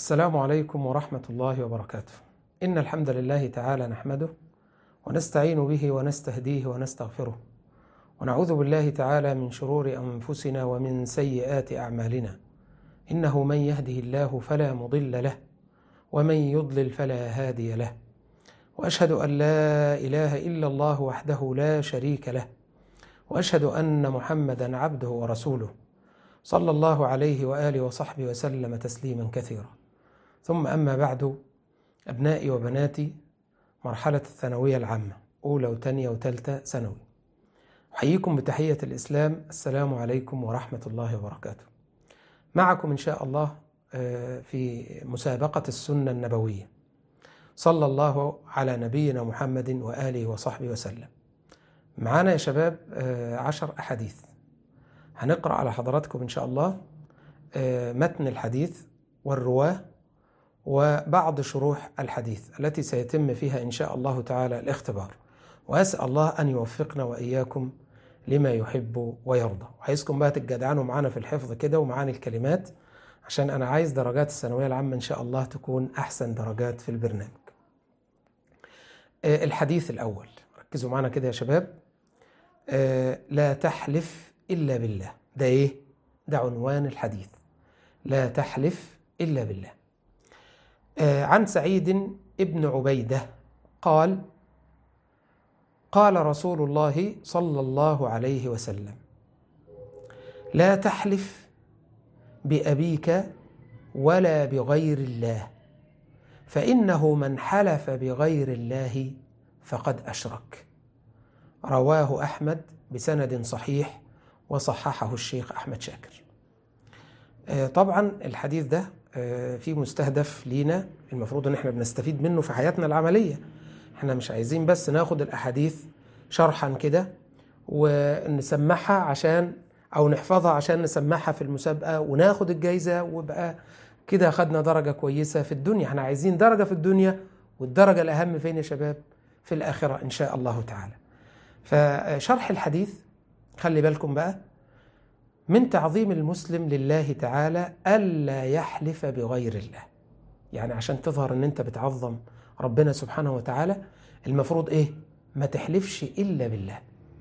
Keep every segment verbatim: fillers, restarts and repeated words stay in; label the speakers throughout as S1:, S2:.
S1: السلام عليكم ورحمة الله وبركاته. إن الحمد لله تعالى نحمده ونستعين به ونستهديه ونستغفره، ونعوذ بالله تعالى من شرور أنفسنا ومن سيئات أعمالنا. إنه من يهده الله فلا مضل له ومن يضلل فلا هادي له، وأشهد أن لا إله إلا الله وحده لا شريك له، وأشهد أن محمدا عبده ورسوله صلى الله عليه وآله وصحبه وسلم تسليما كثيرا. ثم أما بعد، أبنائي وبناتي مرحلة الثانوية العامة أولى وثانية وثالثة ثانوي، أحييكم بتحية الإسلام. السلام عليكم ورحمة الله وبركاته. معكم إن شاء الله في مسابقة السنة النبوية، صلى الله على نبينا محمد وآله وصحبه وسلم. معانا يا شباب عشر أحاديث، هنقرأ على حضراتكم إن شاء الله متن الحديث والرواه وبعض شروح الحديث التي سيتم فيها إن شاء الله تعالى الاختبار، وأسأل الله أن يوفقنا وإياكم لما يحب ويرضى. وعايزكم بقى تتجدعنوا معانا في الحفظ كده ومعاني الكلمات، عشان أنا عايز درجات الثانوية العامة إن شاء الله تكون أحسن درجات في البرنامج. الحديث الأول، ركزوا معانا كده يا شباب. لا تحلف إلا بالله. ده إيه؟ ده عنوان الحديث، لا تحلف إلا بالله. عن سعيد ابن عبيدة قال: قال رسول الله صلى الله عليه وسلم: لا تحلف بأبيك ولا بغير الله، فإنه من حلف بغير الله فقد أشرك. رواه أحمد بسند صحيح وصححه الشيخ أحمد شاكر. طبعا الحديث ده في مستهدف لينا، المفروض ان احنا بنستفيد منه في حياتنا العملية. احنا مش عايزين بس ناخد الأحاديث شرحا كده ونسمعها عشان او نحفظها عشان نسمعها في المسابقة وناخد الجايزة وبقى كده خدنا درجة كويسة في الدنيا. احنا عايزين درجة في الدنيا، والدرجة الأهم فين يا شباب؟ في الآخرة إن شاء الله تعالى. فشرح الحديث، خلي بالكم بقى، من تعظيم المسلم لله تعالى ألا يحلف بغير الله. يعني عشان تظهر ان انت بتعظم ربنا سبحانه وتعالى، المفروض ايه؟ ما تحلفش إلا بالله.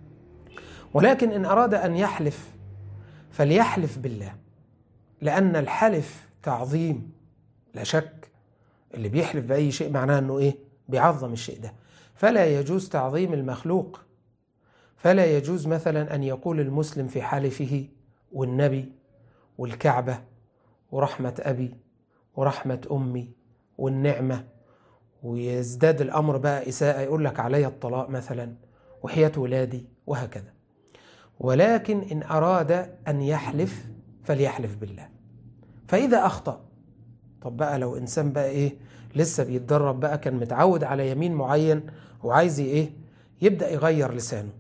S1: ولكن إن أراد أن يحلف فليحلف بالله، لأن الحلف تعظيم لا شك. اللي بيحلف بأي شيء معناه أنه إيه؟ بيعظم الشيء ده. فلا يجوز تعظيم المخلوق. فلا يجوز مثلا أن يقول المسلم في حلفه والنبي والكعبة ورحمة أبي ورحمة أمي والنعمة، ويزداد الأمر بقى إساءة، يقول لك علي الطلاق مثلا وحياة ولادي وهكذا. ولكن إن أراد أن يحلف فليحلف بالله. فإذا أخطأ، طب بقى لو إنسان بقى إيه لسه بيتدرب بقى، كان متعود على يمين معين وعايز إيه يبدأ يغير لسانه،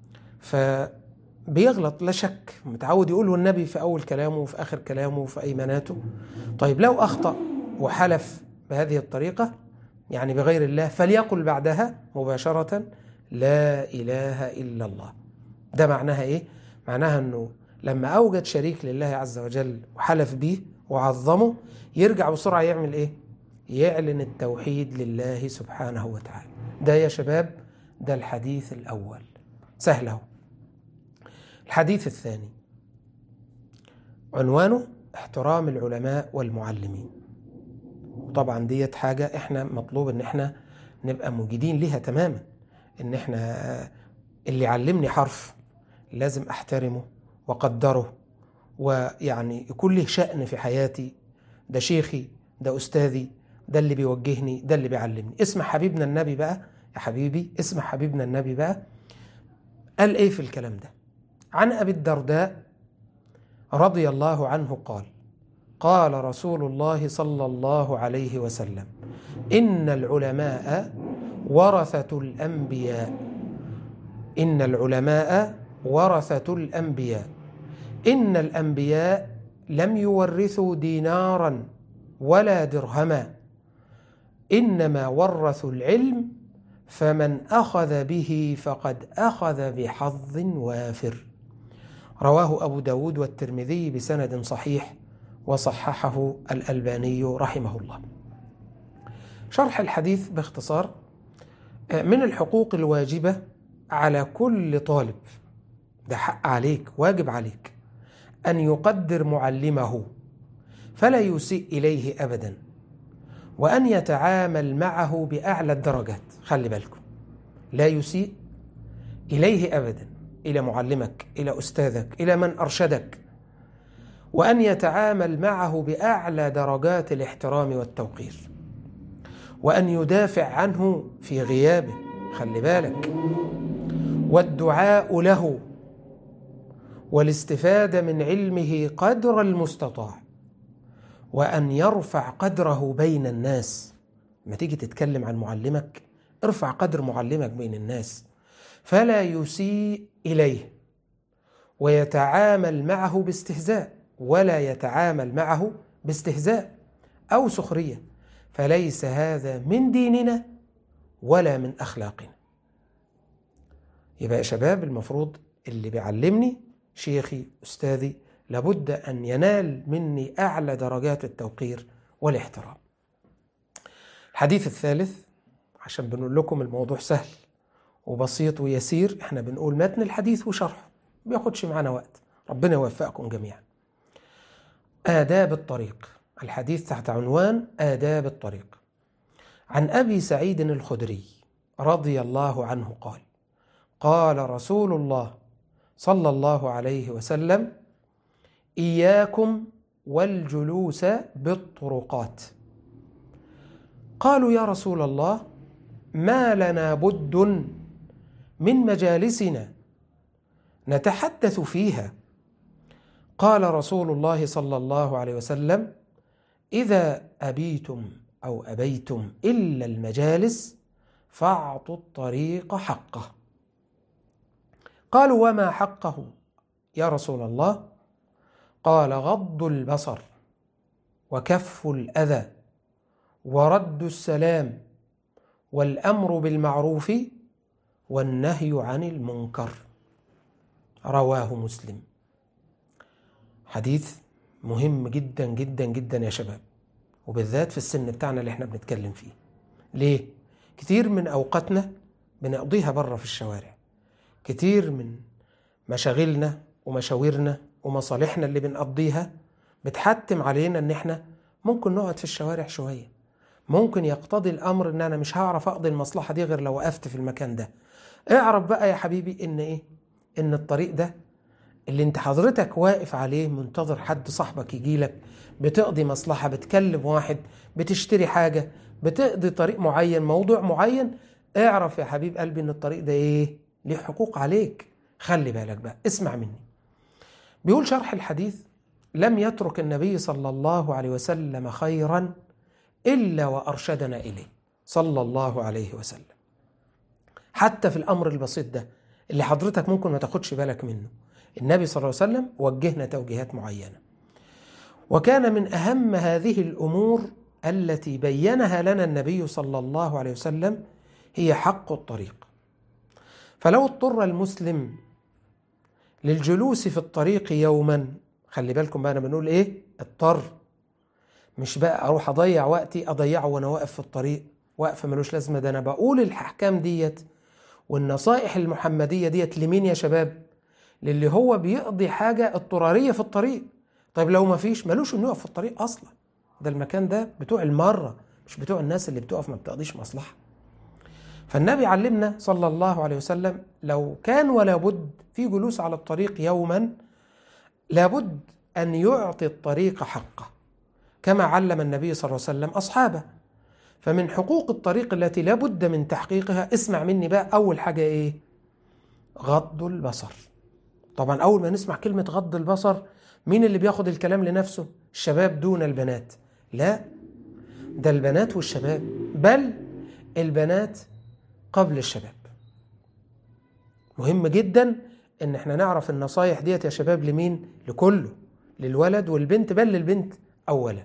S1: فبيغلط لا شك. متعود يقول والنبي في أول كلامه وفي آخر كلامه وفي أيماناته. طيب لو أخطأ وحلف بهذه الطريقة يعني بغير الله، فليقل بعدها مباشرة: لا إله إلا الله. ده معناها إيه؟ معناها أنه لما أوجد شريك لله عز وجل وحلف به وعظمه، يرجع بسرعة يعمل إيه؟ يعلن التوحيد لله سبحانه وتعالى. ده يا شباب ده الحديث الأول، سهله. الحديث الثاني عنوانه احترام العلماء والمعلمين. وطبعا ديت حاجة احنا مطلوب ان احنا نبقى موجودين لها تماما، ان احنا اللي علمني حرف لازم احترمه وقدره، ويعني يكون له شأن في حياتي. ده شيخي، ده أستاذي، ده اللي بيوجهني، ده اللي بيعلمني. اسمع حبيبنا النبي بقى يا حبيبي، اسمع حبيبنا النبي بقى قال ايه في الكلام ده. عن أبي الدرداء رضي الله عنه قال: قال رسول الله صلى الله عليه وسلم: إن العلماء ورثة الأنبياء. إن العلماء ورثة الأنبياء. إن الأنبياء لم يورثوا دينارا ولا درهما، إنما ورثوا العلم، فمن أخذ به فقد أخذ بحظ وافر. رواه أبو داود والترمذي بسند صحيح وصححه الألباني رحمه الله. شرح الحديث باختصار: من الحقوق الواجبة على كل طالب، ده حق عليك، واجب عليك، أن يقدر معلمه فلا يسيء إليه أبدا، وأن يتعامل معه بأعلى الدرجات. خلي بالكم، لا يسيء إليه أبدا، إلى معلمك، إلى أستاذك، إلى من أرشدك، وأن يتعامل معه بأعلى درجات الاحترام والتوقير، وأن يدافع عنه في غيابه، خلي بالك، والدعاء له، والاستفادة من علمه قدر المستطاع، وأن يرفع قدره بين الناس. ما تيجي تتكلم عن معلمك ارفع قدر معلمك بين الناس، فلا يسيء إليه ويتعامل معه باستهزاء، ولا يتعامل معه باستهزاء أو سخرية، فليس هذا من ديننا ولا من أخلاقنا. يبقى يا شباب، المفروض اللي بيعلمني شيخي أستاذي لابد أن ينال مني أعلى درجات التوقير والاحترام. الحديث الثالث، عشان بنقول لكم الموضوع سهل وبسيط ويسير، احنا بنقول متن الحديث وشرحه، ما بياخدش معنا وقت، ربنا يوفقكم جميعا. آداب الطريق، الحديث تحت عنوان آداب الطريق. عن أبي سعيد الخدري رضي الله عنه قال: قال رسول الله صلى الله عليه وسلم: إياكم والجلوس بالطرقات. قالوا: يا رسول الله، ما لنا بد من مجالسنا نتحدث فيها. قال رسول الله صلى الله عليه وسلم: إذا أبيتم أو أبيتم إلا المجالس فاعطوا الطريق حقه. قالوا: وما حقه يا رسول الله؟ قال: غض البصر، وكف الأذى، ورد السلام، والأمر بالمعروف، والنهي عن المنكر. رواه مسلم. حديث مهم جدا جدا جدا يا شباب، وبالذات في السن بتاعنا اللي احنا بنتكلم فيه. ليه؟ كتير من أوقاتنا بنقضيها بره في الشوارع، كتير من مشاغلنا ومشاويرنا ومصالحنا اللي بنقضيها بتحتم علينا ان احنا ممكن نقعد في الشوارع شوية، ممكن يقتضي الأمر ان انا مش هعرف اقضي المصلحة دي غير لو وقفت في المكان ده. اعرف بقى يا حبيبي ان ايه؟ ان الطريق ده اللي انت حضرتك واقف عليه منتظر حد صاحبك يجيلك، بتقضي مصلحة، بتكلم واحد، بتشتري حاجة، بتقضي طريق معين، موضوع معين، اعرف يا حبيب قلبي ان الطريق ده ايه؟ ليه حقوق عليك. خلي بالك بقى، اسمع مني. بيقول شرح الحديث: لم يترك النبي صلى الله عليه وسلم خيرا إلا وأرشدنا إليه صلى الله عليه وسلم. حتى في الأمر البسيط ده اللي حضرتك ممكن ما تاخدش بالك منه، النبي صلى الله عليه وسلم وجهنا توجيهات معينة. وكان من أهم هذه الأمور التي بينها لنا النبي صلى الله عليه وسلم هي حق الطريق. فلو اضطر المسلم للجلوس في الطريق يوما، خلي بالكم بقى، أنا بنقول إيه؟ اضطر، مش بقى أروح أضيع وقتي أضيعه وأنا واقف في الطريق وقفة ملوش لازمة. ده أنا بقول الأحكام ديت والنصائح المحمدية ديت لمين يا شباب؟ للي هو بيقضي حاجة اضطرارية في الطريق. طيب لو ما فيش، ملوش إنه يقف في الطريق أصلا، ده المكان ده بتوع المرة، مش بتوع الناس اللي بتقف ما بتقضيش مصلحة. فالنبي علمنا صلى الله عليه وسلم لو كان ولا بد في جلوس على الطريق يوما، لابد أن يعطي الطريق حقه كما علم النبي صلى الله عليه وسلم أصحابه. فمن حقوق الطريق التي لابد من تحقيقها، اسمع مني بقى، أول حاجة إيه؟ غض البصر. طبعا أول ما نسمع كلمة غض البصر، مين اللي بياخد الكلام لنفسه؟ الشباب دون البنات؟ لا، ده البنات والشباب، بل البنات قبل الشباب. مهم جدا ان احنا نعرف النصايح ديت يا شباب لمين؟ لكله، للولد والبنت، بل للبنت اولا.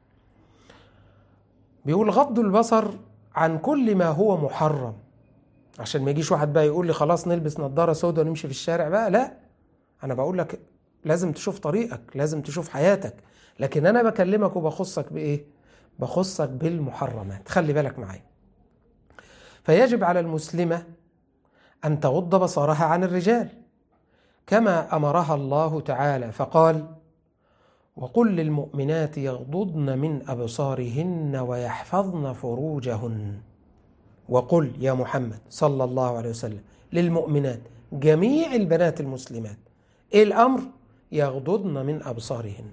S1: بيقول غض البصر عن كل ما هو محرم، عشان ما يجيش واحد بقى يقول لي خلاص نلبس نظارة سوداء ونمشي في الشارع بقى. لا، انا بقول لك لازم تشوف طريقك، لازم تشوف حياتك، لكن أنا بكلمك وبخصك بإيه؟ بخصك بالمحرمات. خلي بالك معايا. فيجب على المسلمة أن تغض بصرها عن الرجال كما أمرها الله تعالى، فقال: وقل للمؤمنات يغضضن من أبصارهن ويحفظن فروجهن. وقل يا محمد صلى الله عليه وسلم للمؤمنات، جميع البنات المسلمات، إيه الأمر؟ يغضضن من أبصارهن.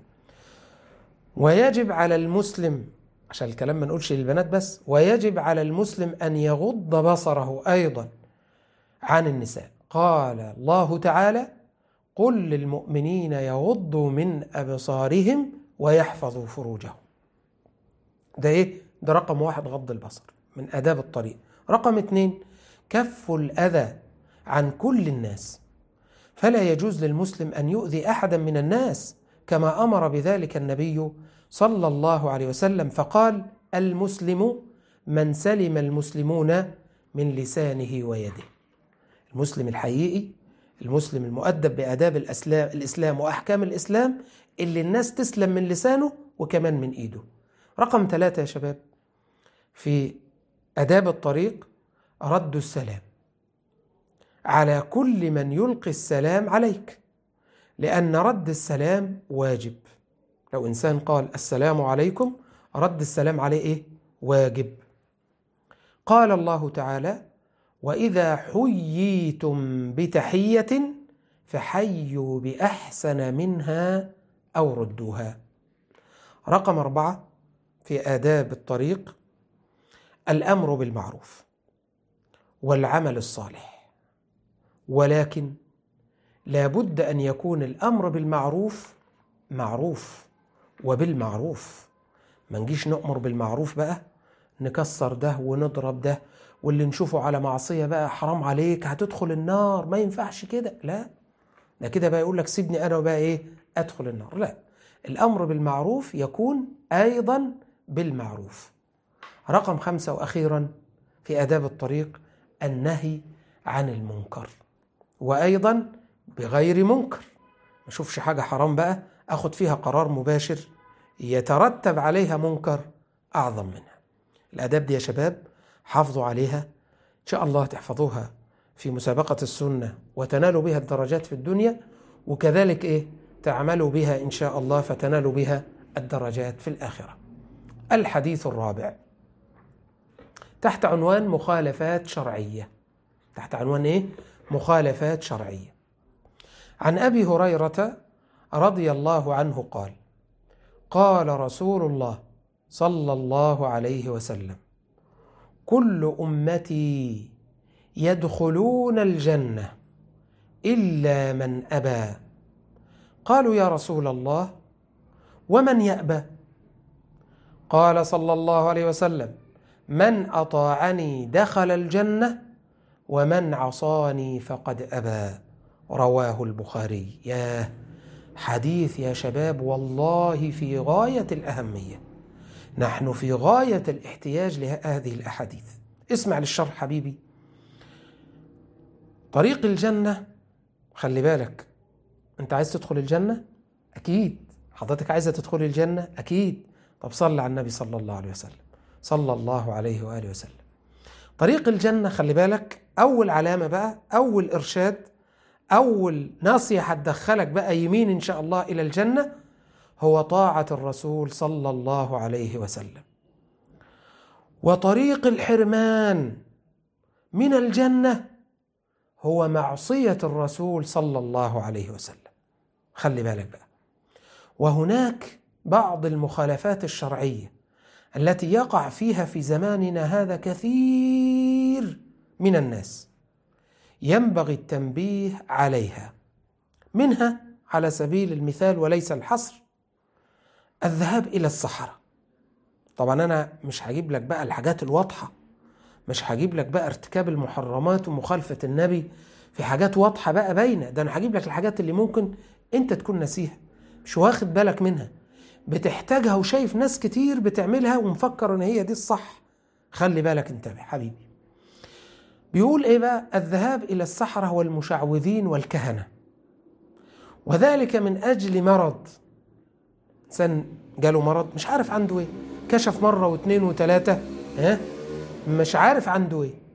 S1: ويجب على المسلم، عشان الكلام ما نقولش للبنات بس، ويجب على المسلم أن يغض بصره أيضا عن النساء. قال الله تعالى: قل للمؤمنين يغضوا من أبصارهم ويحفظوا فروجهم. ده إيه؟ ده رقم واحد، غض البصر من آداب الطريق. رقم اتنين، كف الأذى عن كل الناس، فلا يجوز للمسلم أن يؤذي أحدا من الناس، كما أمر بذلك النبي صلى الله عليه وسلم، فقال: المسلم من سلم المسلمون من لسانه ويده. المسلم الحقيقي، المسلم المؤدب بآداب الإسلام وأحكام الإسلام، اللي الناس تسلم من لسانه وكمان من إيده. رقم ثلاثة يا شباب في آداب الطريق، رد السلام على كل من يلقي السلام عليك، لأن رد السلام واجب. لو إنسان قال السلام عليكم، رد السلام عليه إيه؟ واجب. قال الله تعالى: وإذا حييتم بتحية فحيوا بأحسن منها أو ردوها. رقم أربعة في آداب الطريق، الأمر بالمعروف والعمل الصالح، ولكن لا بد أن يكون الأمر بالمعروف معروف وبالمعروف. ما نجيش نأمر بالمعروف بقى نكسر ده ونضرب ده، واللي نشوفه على معصية بقى حرام عليك هتدخل النار، ما ينفعش كده. لا، ده كده بقى يقول لك سيبني أنا وبقى إيه أدخل النار. لا، الأمر بالمعروف يكون أيضا بالمعروف. رقم خمسة وأخيرا في آداب الطريق، النهي عن المنكر، وأيضا بغير منكر. ما أشوفش حاجة حرام بقى أخذ فيها قرار مباشر يترتب عليها منكر أعظم منها. الآداب دي يا شباب حافظوا عليها، إن شاء الله تحفظوها في مسابقة السنة وتنالوا بها الدرجات في الدنيا، وكذلك إيه تعملوا بها إن شاء الله فتنالوا بها الدرجات في الآخرة. الحديث الرابع تحت عنوان مخالفات شرعية. تحت عنوان إيه؟ مخالفات شرعية. عن أبي هريرة رضي الله عنه قال: قال رسول الله صلى الله عليه وسلم: كل أمتي يدخلون الجنة إلا من أبى. قالوا يا رسول الله ومن يأبى؟ قال صلى الله عليه وسلم: من أطاعني دخل الجنة ومن عصاني فقد أبى. رواه البخاري. يا حديث يا شباب والله في غاية الأهمية، نحن في غاية الاحتياج لهذه الأحاديث. اسمع للشرح حبيبي. طريق الجنة، خلي بالك، أنت عايز تدخل الجنة؟ أكيد. حضرتك عايزة تدخل الجنة؟ أكيد. طب صلى على النبي صلى الله عليه وسلم، صلى الله عليه وآله وسلم. طريق الجنة خلي بالك، أول علامة بقى، أول إرشاد، أول ناصية هتدخلك بقى يمين إن شاء الله إلى الجنة، هو طاعة الرسول صلى الله عليه وسلم. وطريق الحرمان من الجنة هو معصية الرسول صلى الله عليه وسلم. خلي بالك بقى. وهناك بعض المخالفات الشرعية التي يقع فيها في زماننا هذا كثير من الناس، ينبغي التنبيه عليها. منها على سبيل المثال وليس الحصر الذهاب إلى الصحراء. طبعا أنا مش هجيب لك بقى الحاجات الواضحة، مش هجيب لك بقى ارتكاب المحرمات ومخالفة النبي في حاجات واضحة بقى باينة، ده أنا هجيب لك الحاجات اللي ممكن أنت تكون ناسيها، مش واخد بالك منها، بتحتاجها وشايف ناس كتير بتعملها ومفكر ان هي دي الصح. خلي بالك، انتبه حبيبي. بيقول ايه بقى؟ الذهاب الى السحرة والمشعوذين والكهنة، وذلك من اجل مرض. إنسان جاله مرض مش عارف عنده إيه، كشف مرة واثنين وثلاثة ها مش عارف عنده إيه،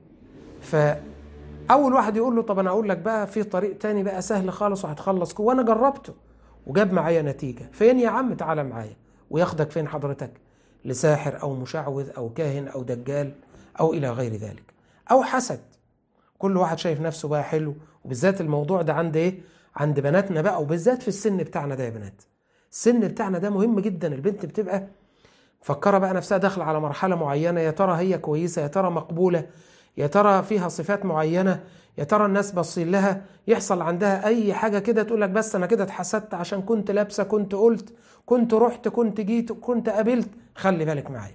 S1: فأول واحد يقول له طب أنا أقول لك بقى في طريق تاني بقى سهل خالص وهتخلص كو، وأنا جربته وجاب معايا نتيجة. فين يا عم؟ تعالى معايا. وياخدك فين حضرتك؟ لساحر أو مشعوذ أو كاهن أو دجال أو إلى غير ذلك، أو حسد. كل واحد شايف نفسه بقى حلو، وبالذات الموضوع ده عند إيه؟ عند بناتنا بقى، وبالذات في السن بتاعنا ده يا بنات. السن بتاعنا ده مهم جدا. البنت بتبقى مفكرة بقى نفسها داخلة على مرحلة معينة، يا ترى هي كويسة، يا ترى مقبولة، يا ترى فيها صفات معينة، يا ترى الناس باصين لها. يحصل عندها أي حاجة كده تقول لك بس أنا كده اتحسدت عشان كنت لابسة، كنت قلت، كنت رحت، كنت جيت، كنت قابلت. خلي بالك معايا.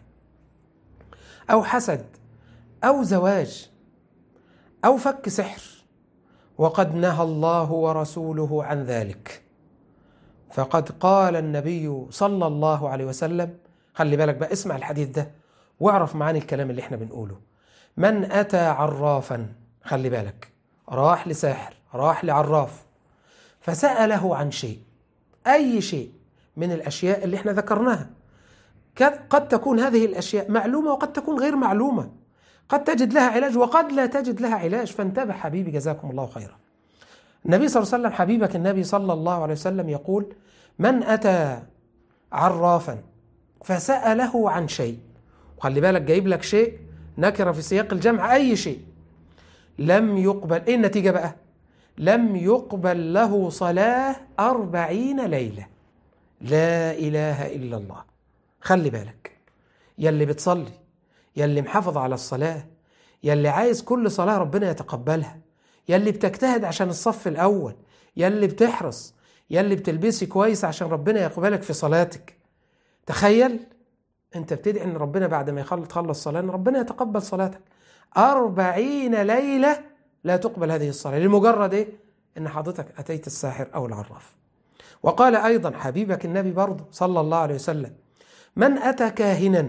S1: أو حسد أو زواج أو فك سحر، وقد نهى الله ورسوله عن ذلك. فقد قال النبي صلى الله عليه وسلم، خلي بالك بقى، اسمع الحديث ده واعرف معاني الكلام اللي احنا بنقوله. من أتى عرافا، خلي بالك، راح لساحر، راح لعراف، فسأله عن شيء، أي شيء من الأشياء اللي احنا ذكرناها. قد تكون هذه الأشياء معلومة وقد تكون غير معلومة، قد تجد لها علاج وقد لا تجد لها علاج. فانتبه حبيبي، جزاكم الله خيرا. النبي صلى الله عليه وسلم، حبيبك النبي صلى الله عليه وسلم يقول: من أتى عرافا فسأله عن شيء، وخلي بالك جايب لك شيء نكرة في سياق الجمع، أي شيء، لم يقبل. إيه النتيجة بقى؟ لم يقبل له صلاة أربعين ليلة. لا إله إلا الله. خلي بالك، يلي بتصلي، يلي محافظ على الصلاة، يلي عايز كل صلاة ربنا يتقبلها، يلي بتجتهد عشان الصف الأول، يلي بتحرص، يلي بتلبسي كويس عشان ربنا يقبلك في صلاتك. تخيل انت بتدعي ان ربنا بعد ما يخلص تخلص صلاة ان ربنا يتقبل صلاتك. أربعين ليلة لا تقبل هذه الصلاة لمجرد ايه؟ ان حضرتك أتيت الساحر أو العراف. وقال أيضا حبيبك النبي برضه صلى الله عليه وسلم: من أتى كاهنا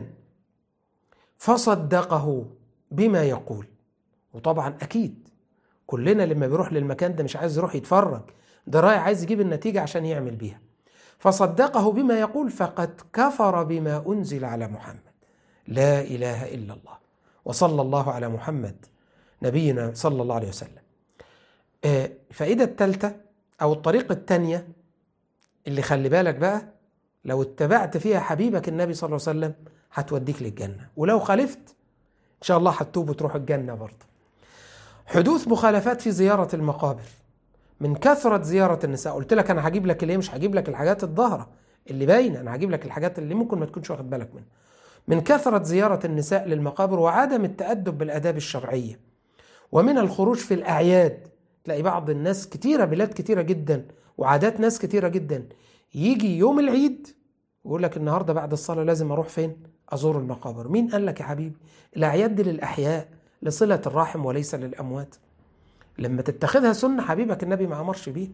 S1: فصدقه بما يقول. وطبعا أكيد كلنا لما بيروح للمكان ده مش عايز يروح يتفرج، ده رايح عايز يجيب النتيجة عشان يعمل بيها. فصدقه بما يقول فقد كفر بما أنزل على محمد. لا إله إلا الله، وصلى الله على محمد نبينا صلى الله عليه وسلم. الفائدة الثالثة أو الطريقة الثانية اللي خلي بالك بقى، لو اتبعت فيها حبيبك النبي صلى الله عليه وسلم هتوديك للجنة، ولو خالفت إن شاء الله هتتوب وتروح الجنة برضه. حدوث مخالفات في زيارة المقابر من كثرة زيارة النساء. قلت لك أنا هجيب لك ليه، مش هجيب لك الحاجات الظاهرة اللي باينة، أنا هجيب لك الحاجات اللي ممكن ما تكونش واخد بالك منها. من كثرة زيارة النساء للمقابر وعدم التأدب بالآداب الشرعية، ومن الخروج في الأعياد. تلاقي بعض الناس كتيرة، بلاد كتيرة جدا وعادات ناس كتيرة جدا، يجي يوم العيد ويقول لك النهاردة بعد الصلاة لازم أروح فين؟ أزور المقابر. مين قال لك يا حبيبي؟ الأعياد دي للأحياء، لصلة الرحم وليس للأموات. لما تتخذها سنة حبيبك النبي ما أمرش بيه.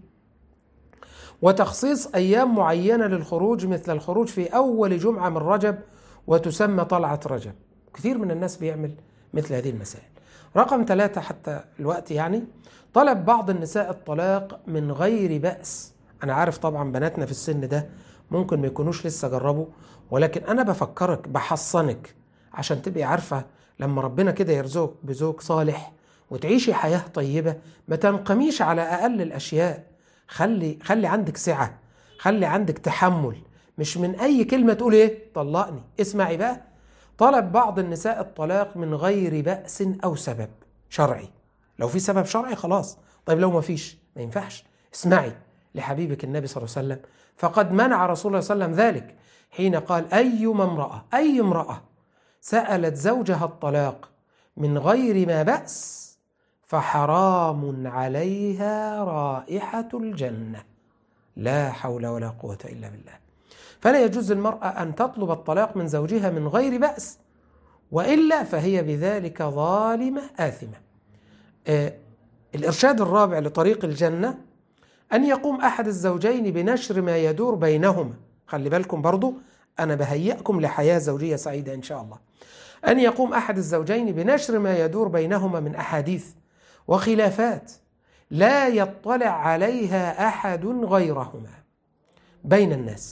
S1: وتخصيص أيام معينة للخروج، مثل الخروج في أول جمعة من رجب وتسمى طلعة رجب. كثير من الناس بيعمل مثل هذه المسائل. رقم ثلاثة حتى الوقت يعني، طلب بعض النساء الطلاق من غير بأس. أنا عارف طبعا بناتنا في السن ده ممكن ما يكونوش لسه جربوا، ولكن أنا بفكرك بحصنك عشان تبقي عارفة لما ربنا كده يرزقك بزوج صالح وتعيشي حياة طيبة ما تنقميش على أقل الأشياء. خلي خلي عندك سعة، خلي عندك تحمل، مش من أي كلمة تقول إيه طلقني. اسمعي بقى، طلب بعض النساء الطلاق من غير بأس أو سبب شرعي. لو في سبب شرعي خلاص، طيب لو ما فيش ما ينفعش. اسمعي لحبيبك النبي صلى الله عليه وسلم، فقد منع رسول الله صلى الله عليه وسلم ذلك حين قال: أيما امرأة أي امرأة سألت زوجها الطلاق من غير ما بأس فحرام عليها رائحة الجنة. لا حول ولا قوة إلا بالله. فلا يجوز للمرأة أن تطلب الطلاق من زوجها من غير بأس، وإلا فهي بذلك ظالمة آثمة. آه الإرشاد الرابع لطريق الجنة أن يقوم أحد الزوجين بنشر ما يدور بينهما. خلي بالكم برضو، أنا بهيئكم لحياة زوجية سعيدة إن شاء الله. أن يقوم أحد الزوجين بنشر ما يدور بينهما من أحاديث وخلافات لا يطلع عليها أحد غيرهما بين الناس.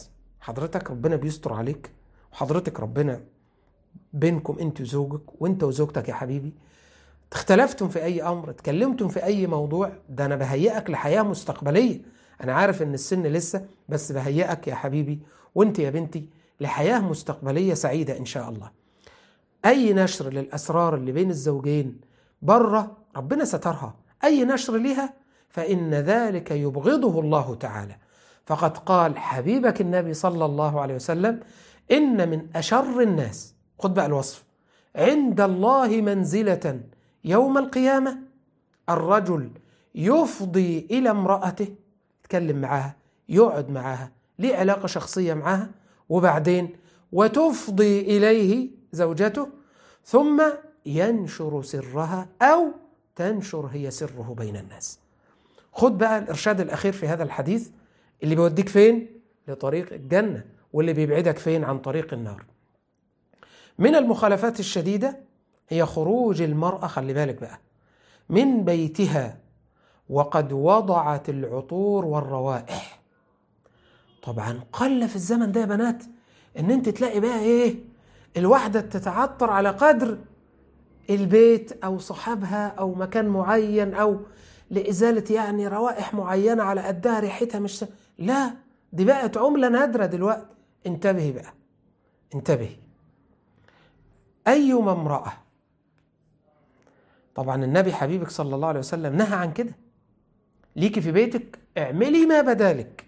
S1: حضرتك ربنا بيستر عليك، وحضرتك ربنا بينكم انت وزوجك وانت وزوجتك يا حبيبي، اختلفتم في اي امر، اتكلمتم في اي موضوع، ده انا بهيئك لحياة مستقبلية. انا عارف ان السن لسه، بس بهيئك يا حبيبي وانت يا بنتي لحياة مستقبلية سعيدة ان شاء الله. اي نشر للاسرار اللي بين الزوجين بره ربنا سترها، اي نشر لها فان ذلك يبغضه الله تعالى. فقد قال حبيبك النبي صلى الله عليه وسلم: ان من اشر الناس، خد بقى الوصف، عند الله منزلة يوم القيامة الرجل يفضي إلى امرأته، يتكلم معها، يقعد معها، ليه علاقة شخصية معها، وبعدين وتفضي إليه زوجته ثم ينشر سرها أو تنشر هي سره بين الناس. خد بقى الإرشاد الأخير في هذا الحديث اللي بيوديك فين؟ لطريق الجنة، واللي بيبعدك فين؟ عن طريق النار. من المخالفات الشديدة هي خروج المرأة، خلي بالك بقى، من بيتها وقد وضعت العطور والروائح. طبعا قل في الزمن ده يا بنات ان انت تلاقي بقى ايه، الواحدة تتعطر على قدر البيت او صحابها او مكان معين او لإزالة يعني روائح معينة على قدها، ريحتها مش س... لا، دي بقت عملة نادرة دلوقتي. انتبهي بقى، انتبهي. أيما امرأة، طبعا النبي حبيبك صلى الله عليه وسلم نهى عن كده، ليكي في بيتك اعملي ما بدالك.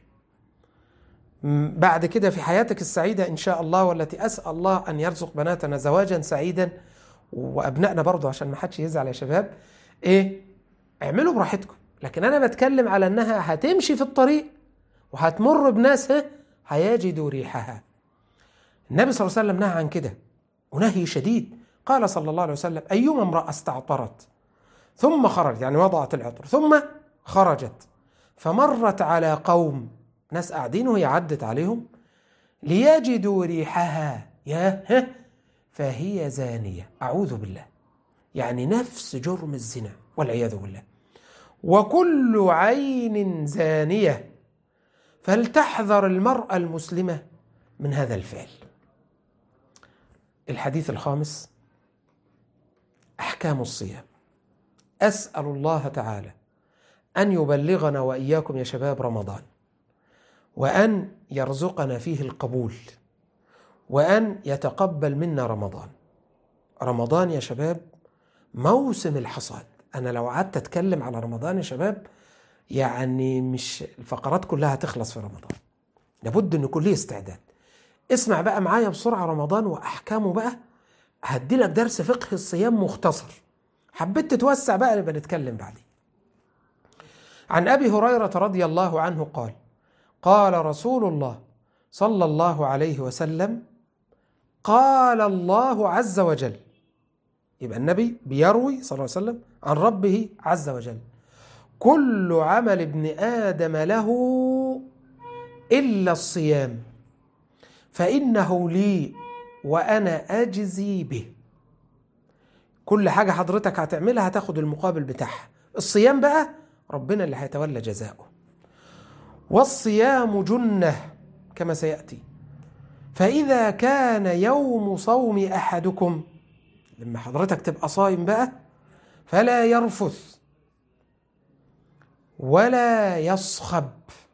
S1: بعد كده في حياتك السعيدة إن شاء الله، والتي أسأل الله أن يرزق بناتنا زواجا سعيدا وأبنائنا برضو عشان ما حدش يزعل يا شباب، إيه، اعملوا براحتكم. لكن أنا بتكلم على أنها هتمشي في الطريق وهتمر بناس هيجدوا ريحها. النبي صلى الله عليه وسلم نهى عن كده ونهي شديد. قال صلى الله عليه وسلم: أيما امرأة استعطرت ثم خرجت، يعني وضعت العطر ثم خرجت فمرت على قوم، ناس قاعدين وهي عدت عليهم، ليجدوا ريحها، يا فهي زانية، أعوذ بالله، يعني نفس جرم الزنا والعياذ بالله. وكل عين زانية، فلتحذر المرأة المسلمة من هذا الفعل. الحديث الخامس: أحكام الصيام. أسأل الله تعالى أن يبلغنا وإياكم يا شباب رمضان، وأن يرزقنا فيه القبول، وأن يتقبل منا رمضان. رمضان يا شباب موسم الحصاد. أنا لو قعدت أتكلم على رمضان يا شباب يعني مش الفقرات كلها هتخلص في رمضان، لابد أن يكون ليه استعداد. اسمع بقى معايا بسرعة رمضان وأحكامه بقى، هدي لك درس فقه الصيام مختصر، حبيت تتوسع بقى نبقى نتكلم بعدين. عن أبي هريرة رضي الله عنه قال: قال رسول الله صلى الله عليه وسلم: قال الله عز وجل. يبقى النبي بيروي صلى الله عليه وسلم عن ربه عز وجل: كل عمل ابن آدم له إلا الصيام فإنه لي وأنا أجزي به. كل حاجة حضرتك هتعملها هتاخد المقابل بتاعها. الصيام بقى ربنا اللي هيتولى جزاؤه. والصيام جنة كما سيأتي، فإذا كان يوم صوم أحدكم، لما حضرتك تبقى صايم بقى، فلا يرفث ولا يصخب،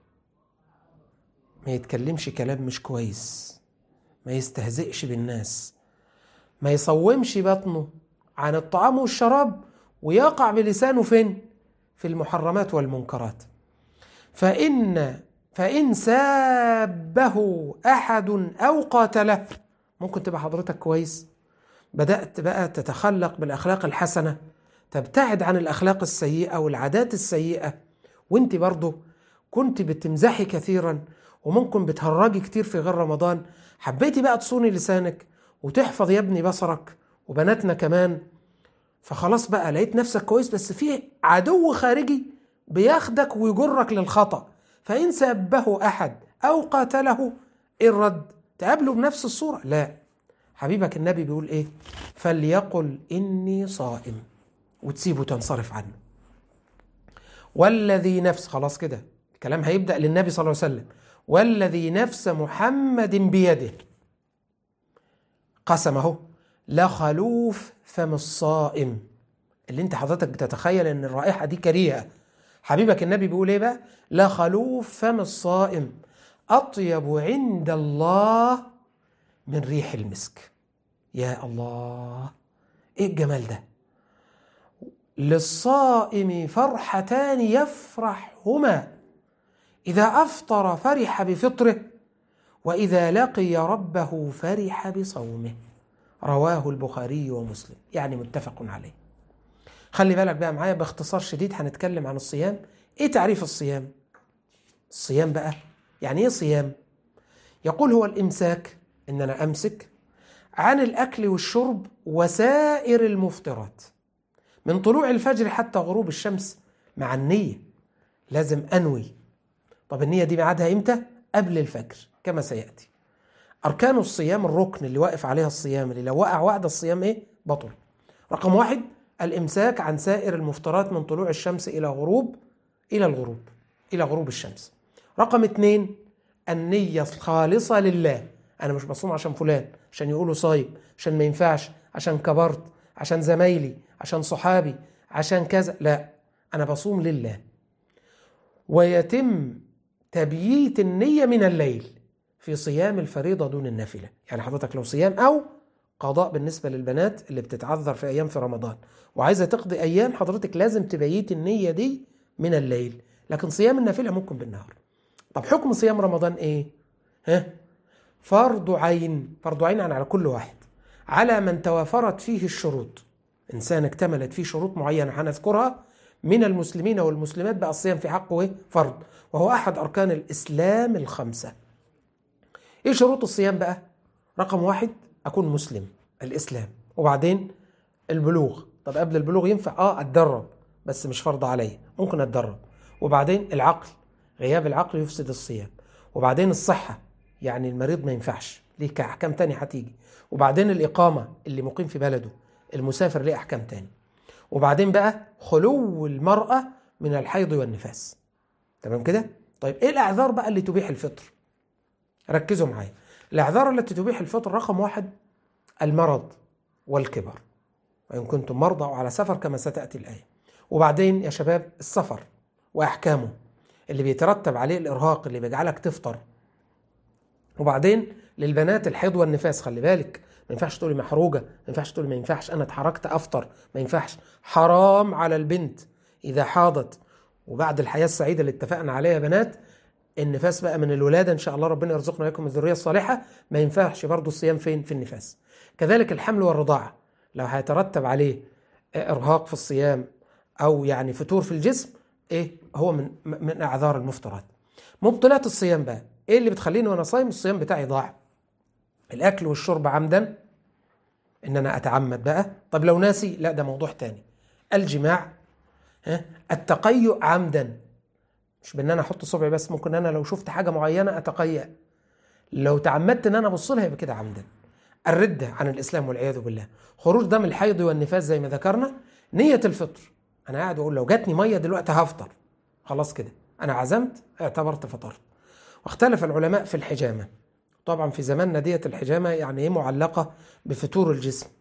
S1: ما يتكلمش كلام مش كويس، ما يستهزئش بالناس، ما يصومش بطنه عن الطعام والشراب ويقع بلسانه فين؟ في المحرمات والمنكرات. فإن فإن سابه أحد أو قاتله، ممكن تبقى حضرتك كويس، بدأت بقى تتخلق بالأخلاق الحسنة، تبتعد عن الأخلاق السيئة والعادات السيئة، وانت برضو كنت بتمزحي كثيرا وممكن بتهرجي كتير في غير رمضان، حبيتي بقى تصوني لسانك وتحفظ يا ابني بصرك وبناتنا كمان، فخلاص بقى لقيت نفسك كويس، بس في عدو خارجي بياخدك ويجرك للخطأ. فإن سابه أحد أو قاتله، إيه الرد؟ تقابله بنفس الصورة؟ لا، حبيبك النبي بيقول إيه؟ فليقل إني صائم، وتسيبه تنصرف عنه. والذي نفس، خلاص كده الكلام هيبدأ للنبي صلى الله عليه وسلم، والذي نفس محمد بيده، قسمه، لخلوف فم الصائم. اللي انت حضرتك بتتخيل ان الرائحة دي كريهة، حبيبك النبي بيقول ايه بقى؟ لخلوف فم الصائم أطيب عند الله من ريح المسك. يا الله، ايه الجمال ده! للصائم فرحتان يفرحهما، إذا أفطر فرح بفطره، وإذا لقي ربه فرح بصومه. رواه البخاري ومسلم، يعني متفق عليه. خلي بالك بقى معايا باختصار شديد، هنتكلم عن الصيام. ايه تعريف الصيام؟ الصيام بقى يعني ايه صيام؟ يقول هو الإمساك، إن أنا أمسك عن الأكل والشرب وسائر المفطرات من طلوع الفجر حتى غروب الشمس، مع النية. لازم أنوي. طب النية دي ميعادها إمتى؟ قبل الفجر كما سيأتي. أركان الصيام، الركن اللي واقف عليها الصيام، اللي لو وقع وعد الصيام إيه؟ بطل. رقم واحد، الإمساك عن سائر المفطرات من طلوع الشمس إلى غروب إلى الغروب إلى غروب الشمس. رقم اتنين، النية الخالصة لله. أنا مش بصوم عشان فلان، عشان يقولوا صايم، عشان ما ينفعش، عشان كبرت، عشان زمايلي، عشان صحابي، عشان كذا. لا، أنا بصوم لله. ويتم تبييت النية من الليل في صيام الفريضة دون النافلة. يعني حضرتك لو صيام أو قضاء بالنسبة للبنات اللي بتتعذر في أيام في رمضان وعايزة تقضي أيام، حضرتك لازم تبيت النية دي من الليل. لكن صيام النافلة ممكن بالنهار. طب حكم صيام رمضان إيه؟ ها؟ فرض عين. فرض عين يعني على كل واحد، على من توافرت فيه الشروط. إنسان اكتملت فيه شروط معينة هنذكرها من المسلمين والمسلمات، بقى الصيام في حقه إيه؟ فرض، وهو أحد أركان الإسلام الخمسة. إيه شروط الصيام بقى؟ رقم واحد، أكون مسلم، الإسلام. وبعدين البلوغ. طب قبل البلوغ ينفع؟ آه أتدرب، بس مش فرض عليا، ممكن أتدرب. وبعدين العقل، غياب العقل يفسد الصيام. وبعدين الصحة، يعني المريض ما ينفعش، ليه أحكام تاني هتيجي. وبعدين الإقامة، اللي مقيم في بلده، المسافر ليه أحكام تاني. وبعدين بقى خلو المرأة من الحيض والنفاس. تمام كده؟ طيب إيه الأعذار بقى اللي تبيح الفطر؟ ركزوا معايا. الأعذار التي تبيح الفطر، رقم واحد، المرض والكبر، وإن كنتم مرضى أو على سفر كما ستأتي الآية. وبعدين يا شباب السفر وأحكامه اللي بيترتب عليه الإرهاق اللي بيجعلك تفطر. وبعدين للبنات الحيض والنفاس، خلي بالك، ما ينفعش تقولي محروجة، ما ينفعش تقولي ما ينفعش أنا اتحركت أفطر، ما ينفعش. حرام على البنت إذا حاضت وبعد الحياة السعيدة اللي اتفقنا عليها يا بنات، النفاس بقى من الولادة إن شاء الله ربنا يرزقنا وإياكم الذرية الصالحة، ما ينفعش برضو الصيام فين؟ في النفاس. كذلك الحمل والرضاعة، لو هيترتب عليه إرهاق في الصيام أو يعني فتور في الجسم، إيه هو من من أعذار المفطرات. مبطلات الصيام بقى، إيه اللي بتخليني وأنا صايم الصيام بتاعي ضاع؟ الأكل والشرب عمدا، إن أنا أتعمد بقى. طب لو ناسي، لا ده موضوع تاني. الجماع، ها، التقيؤ عمدا، مش بان انا احط صبعي بس، ممكن انا لو شفت حاجه معينه اتقيأ، لو تعمدت ان انا ابص لها يبقى كده عمدا. الردة عن الاسلام والعياذ بالله. خروج دم الحيض والنفاس زي ما ذكرنا. نية الفطر، انا قاعد اقول لو جاتني ميه دلوقتي هفطر، خلاص كده انا عزمت، اعتبرت فطرت. واختلف العلماء في الحجامه. طبعا في زماننا ديت الحجامه يعني ايه؟ معلقه بفتور الجسم،